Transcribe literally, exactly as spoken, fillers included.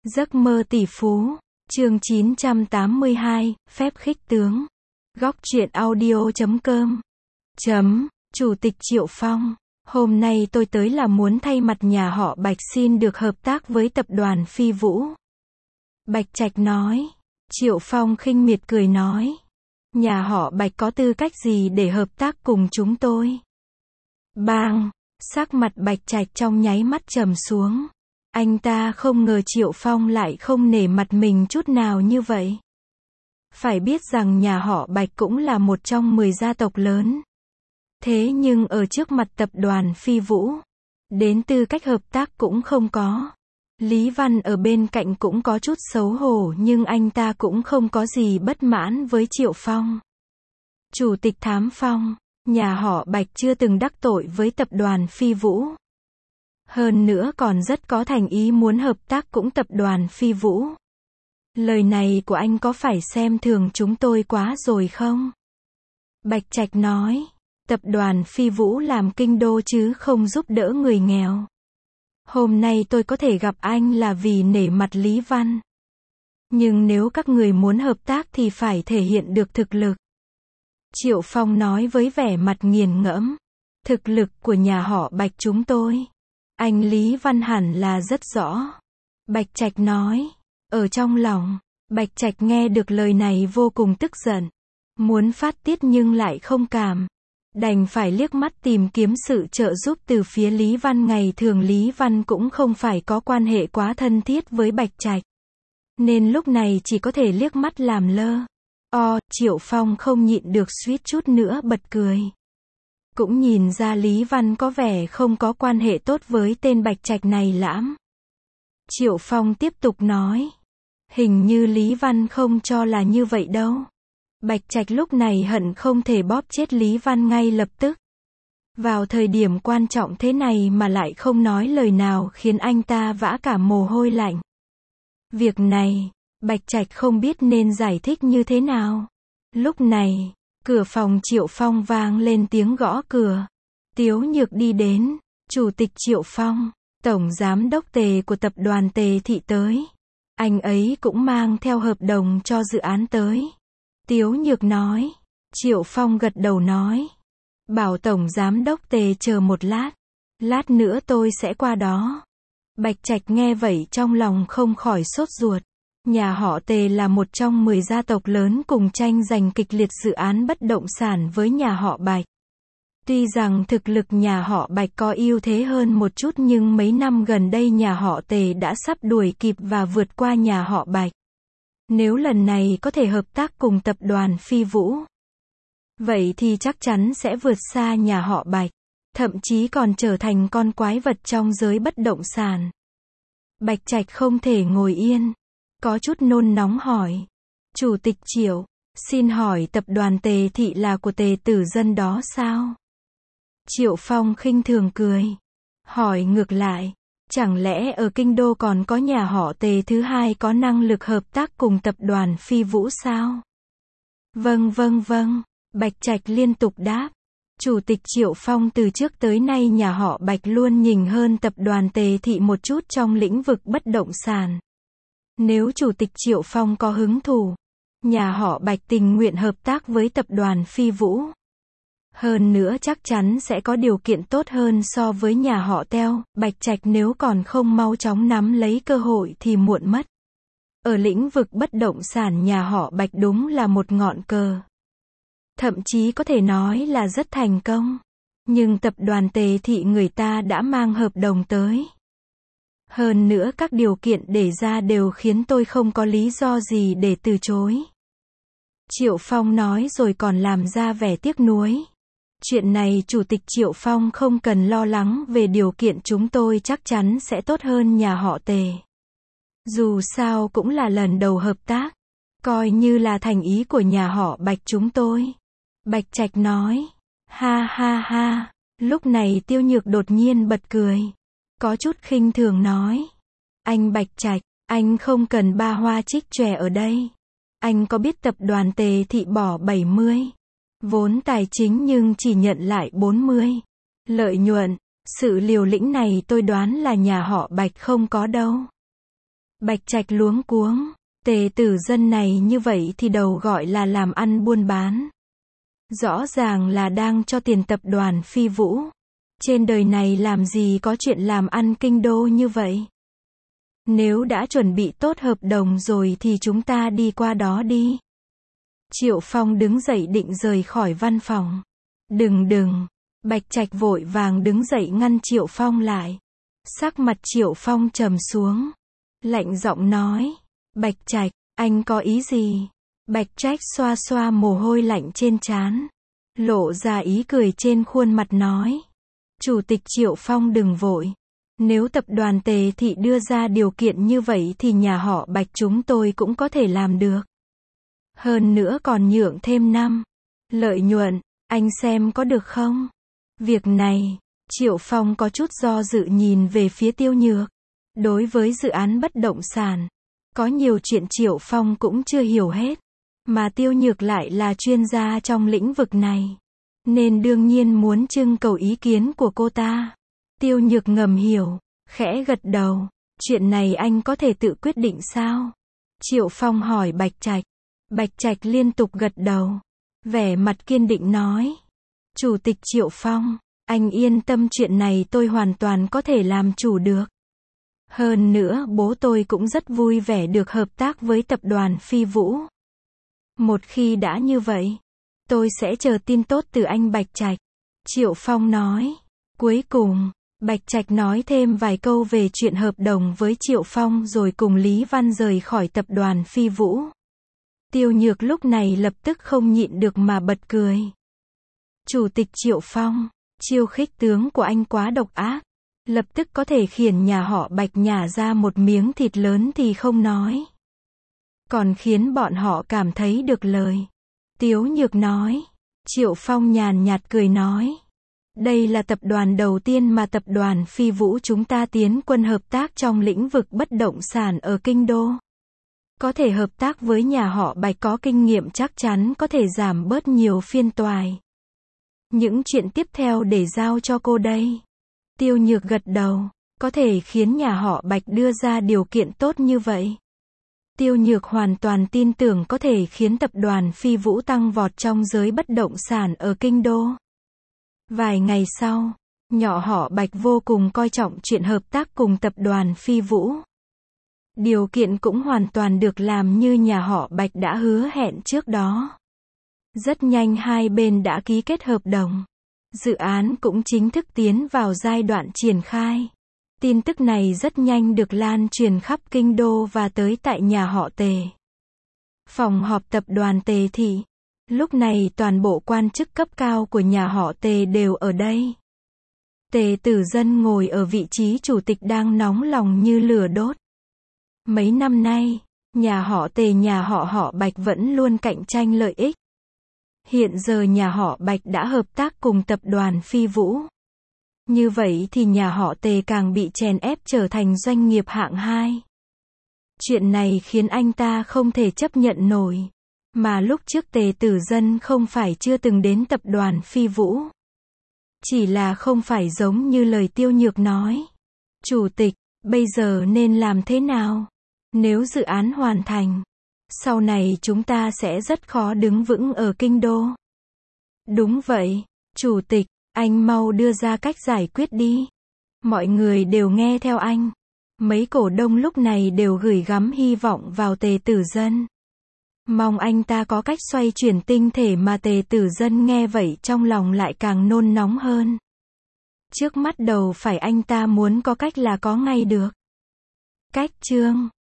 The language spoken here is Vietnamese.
Giấc mơ tỷ phú, chương chín trăm tám mươi hai, phép khích tướng. Góc truyện audio chấm com. Chấm, Chủ tịch Triệu Phong. Hôm nay tôi tới là muốn thay mặt nhà họ Bạch xin được hợp tác với tập đoàn Phi Vũ. Bạch Trạch nói. Triệu Phong khinh miệt cười nói. Nhà họ Bạch có tư cách gì để hợp tác cùng chúng tôi? Bang! Sắc mặt Bạch Trạch trong nháy mắt trầm xuống. Anh ta không ngờ Triệu Phong lại không nể mặt mình chút nào như vậy. Phải biết rằng nhà họ Bạch cũng là một trong mười gia tộc lớn. Thế nhưng ở trước mặt tập đoàn Phi Vũ, đến tư cách hợp tác cũng không có. Lý Văn ở bên cạnh cũng có chút xấu hổ nhưng anh ta cũng không có gì bất mãn với Triệu Phong. Chủ tịch Thám Phong, nhà họ Bạch chưa từng đắc tội với tập đoàn Phi Vũ. Hơn nữa còn rất có thành ý muốn hợp tác cũng tập đoàn Phi Vũ. Lời này của anh có phải xem thường chúng tôi quá rồi không? Bạch Trạch nói, tập đoàn Phi Vũ làm kinh đô chứ không giúp đỡ người nghèo. Hôm nay tôi có thể gặp anh là vì nể mặt Lý Văn. Nhưng nếu các người muốn hợp tác thì phải thể hiện được thực lực. Triệu Phong nói với vẻ mặt nghiền ngẫm. Thực lực của nhà họ Bạch chúng tôi, anh Lý Văn hẳn là rất rõ. Bạch Trạch nói. Ở trong lòng, Bạch Trạch nghe được lời này vô cùng tức giận. Muốn phát tiết nhưng lại không cảm. Đành phải liếc mắt tìm kiếm sự trợ giúp từ phía Lý Văn. Ngày thường Lý Văn cũng không phải có quan hệ quá thân thiết với Bạch Trạch. Nên lúc này chỉ có thể liếc mắt làm lơ. O, Triệu Phong không nhịn được suýt chút nữa bật cười. Cũng nhìn ra Lý Văn có vẻ không có quan hệ tốt với tên Bạch Trạch này lắm. Triệu Phong tiếp tục nói. Hình như Lý Văn không cho là như vậy đâu. Bạch Trạch lúc này hận không thể bóp chết Lý Văn ngay lập tức. Vào thời điểm quan trọng thế này mà lại không nói lời nào khiến anh ta vã cả mồ hôi lạnh. Việc này, Bạch Trạch không biết nên giải thích như thế nào. Lúc này, cửa phòng Triệu Phong vang lên tiếng gõ cửa. Tiếu Nhược đi đến. Chủ tịch Triệu Phong, tổng giám đốc Tề của tập đoàn Tề Thị tới. Anh ấy cũng mang theo hợp đồng cho dự án tới. Tiếu Nhược nói. Triệu Phong gật đầu nói. Bảo tổng giám đốc Tề chờ một lát. Lát nữa tôi sẽ qua đó. Bạch Trạch nghe vậy trong lòng không khỏi sốt ruột. Nhà họ Tề là một trong mười gia tộc lớn cùng tranh giành kịch liệt dự án bất động sản với nhà họ Bạch. Tuy rằng thực lực nhà họ Bạch có ưu thế hơn một chút nhưng mấy năm gần đây nhà họ Tề đã sắp đuổi kịp và vượt qua nhà họ Bạch. Nếu lần này có thể hợp tác cùng tập đoàn Phi Vũ, vậy thì chắc chắn sẽ vượt xa nhà họ Bạch, thậm chí còn trở thành con quái vật trong giới bất động sản. Bạch Trạch không thể ngồi yên, có chút nôn nóng hỏi. Chủ tịch Triệu, xin hỏi tập đoàn Tề Thị là của Tề tử dân đó sao? Triệu Phong khinh thường cười. Hỏi ngược lại, chẳng lẽ ở kinh đô còn có nhà họ Tề thứ hai có năng lực hợp tác cùng tập đoàn Phi Vũ sao? Vâng vâng vâng, Bạch Trạch liên tục đáp. Chủ tịch Triệu Phong từ trước tới nay nhà họ Bạch luôn nhỉnh hơn tập đoàn Tề Thị một chút trong lĩnh vực bất động sản. Nếu Chủ tịch Triệu Phong có hứng thú, nhà họ Bạch tình nguyện hợp tác với tập đoàn Phi Vũ. Hơn nữa chắc chắn sẽ có điều kiện tốt hơn so với nhà họ Teo. Bạch Trạch nếu còn không mau chóng nắm lấy cơ hội thì muộn mất. Ở lĩnh vực bất động sản nhà họ Bạch đúng là một ngọn cờ. Thậm chí có thể nói là rất thành công. Nhưng tập đoàn Tề Thị người ta đã mang hợp đồng tới. Hơn nữa các điều kiện đề ra đều khiến tôi không có lý do gì để từ chối. Triệu Phong nói rồi còn làm ra vẻ tiếc nuối. Chuyện này Chủ tịch Triệu Phong không cần lo lắng về điều kiện chúng tôi chắc chắn sẽ tốt hơn nhà họ Tề. Dù sao cũng là lần đầu hợp tác. Coi như là thành ý của nhà họ Bạch chúng tôi. Bạch Trạch nói. Ha ha ha. Lúc này Tiêu Nhược đột nhiên bật cười. Có chút khinh thường nói. Anh Bạch Trạch, anh không cần ba hoa trích chòe ở đây. Anh có biết tập đoàn Tề Thị bỏ bảy mươi vốn tài chính nhưng chỉ nhận lại bốn mươi lợi nhuận. Sự liều lĩnh này tôi đoán là nhà họ Bạch không có đâu. Bạch Trạch luống cuống. Tề Tử Dân này như vậy thì đầu gọi là làm ăn buôn bán. Rõ ràng là đang cho tiền tập đoàn Phi Vũ. Trên đời này làm gì có chuyện làm ăn kinh đô như vậy. Nếu đã chuẩn bị tốt hợp đồng rồi thì chúng ta đi qua đó đi. Triệu Phong đứng dậy định rời khỏi văn phòng. Đừng đừng. Bạch Trạch vội vàng đứng dậy ngăn Triệu Phong lại. Sắc mặt Triệu Phong trầm xuống. Lạnh giọng nói. Bạch Trạch, anh có ý gì? Bạch Trạch xoa xoa mồ hôi lạnh trên trán. Lộ ra ý cười trên khuôn mặt nói. Chủ tịch Triệu Phong đừng vội. Nếu tập đoàn Tề Thị đưa ra điều kiện như vậy thì nhà họ Bạch chúng tôi cũng có thể làm được. Hơn nữa còn nhượng thêm năm. Lợi nhuận, anh xem có được không? Việc này, Triệu Phong có chút do dự nhìn về phía Tiêu Nhược. Đối với dự án bất động sản, có nhiều chuyện Triệu Phong cũng chưa hiểu hết. Mà Tiêu Nhược lại là chuyên gia trong lĩnh vực này. Nên đương nhiên muốn trưng cầu ý kiến của cô ta. Tiêu Nhược ngầm hiểu, khẽ gật đầu. Chuyện này anh có thể tự quyết định sao? Triệu Phong hỏi Bạch Trạch. Bạch Trạch liên tục gật đầu. Vẻ mặt kiên định nói. Chủ tịch Triệu Phong, anh yên tâm, chuyện này tôi hoàn toàn có thể làm chủ được. Hơn nữa bố tôi cũng rất vui vẻ được hợp tác với tập đoàn Phi Vũ. Một khi đã như vậy, tôi sẽ chờ tin tốt từ anh Bạch Trạch. Triệu Phong nói. Cuối cùng, Bạch Trạch nói thêm vài câu về chuyện hợp đồng với Triệu Phong rồi cùng Lý Văn rời khỏi tập đoàn Phi Vũ. Tiêu Nhược lúc này lập tức không nhịn được mà bật cười. Chủ tịch Triệu Phong, chiêu khích tướng của anh quá độc ác. Lập tức có thể khiến nhà họ Bạch nhả ra một miếng thịt lớn thì không nói. Còn khiến bọn họ cảm thấy được lời. Tiếu Nhược nói. Triệu Phong nhàn nhạt cười nói. Đây là tập đoàn đầu tiên mà tập đoàn Phi Vũ chúng ta tiến quân hợp tác trong lĩnh vực bất động sản ở Kinh Đô. Có thể hợp tác với nhà họ Bạch có kinh nghiệm chắc chắn có thể giảm bớt nhiều phiên toài. Những chuyện tiếp theo để giao cho cô đây. Tiêu Nhược gật đầu. Có thể khiến nhà họ Bạch đưa ra điều kiện tốt như vậy. Tiêu Nhược hoàn toàn tin tưởng có thể khiến tập đoàn Phi Vũ tăng vọt trong giới bất động sản ở Kinh Đô. Vài ngày sau, nhà họ Bạch vô cùng coi trọng chuyện hợp tác cùng tập đoàn Phi Vũ. Điều kiện cũng hoàn toàn được làm như nhà họ Bạch đã hứa hẹn trước đó. Rất nhanh hai bên đã ký kết hợp đồng. Dự án cũng chính thức tiến vào giai đoạn triển khai. Tin tức này rất nhanh được lan truyền khắp Kinh Đô và tới tại nhà họ Tề. Phòng họp tập đoàn Tề Thị. Lúc này toàn bộ quan chức cấp cao của nhà họ Tề đều ở đây. Tề Tử Dân ngồi ở vị trí chủ tịch đang nóng lòng như lửa đốt. Mấy năm nay, nhà họ Tề nhà họ họ Bạch vẫn luôn cạnh tranh lợi ích. Hiện giờ nhà họ Bạch đã hợp tác cùng tập đoàn Phi Vũ. Như vậy thì nhà họ Tề càng bị chèn ép trở thành doanh nghiệp hạng hai. Chuyện này khiến anh ta không thể chấp nhận nổi. Mà lúc trước Tề Tử Dân không phải chưa từng đến tập đoàn Phi Vũ. Chỉ là không phải giống như lời Tiêu Nhược nói. Chủ tịch, bây giờ nên làm thế nào? Nếu dự án hoàn thành, sau này chúng ta sẽ rất khó đứng vững ở Kinh Đô. Đúng vậy, Chủ tịch, anh mau đưa ra cách giải quyết đi. Mọi người đều nghe theo anh. Mấy cổ đông lúc này đều gửi gắm hy vọng vào Tề Tử Dân. Mong anh ta có cách xoay chuyển tinh thể mà Tề Tử Dân nghe vậy trong lòng lại càng nôn nóng hơn. Trước mắt đầu phải anh ta muốn có cách là có ngay được. Cách chương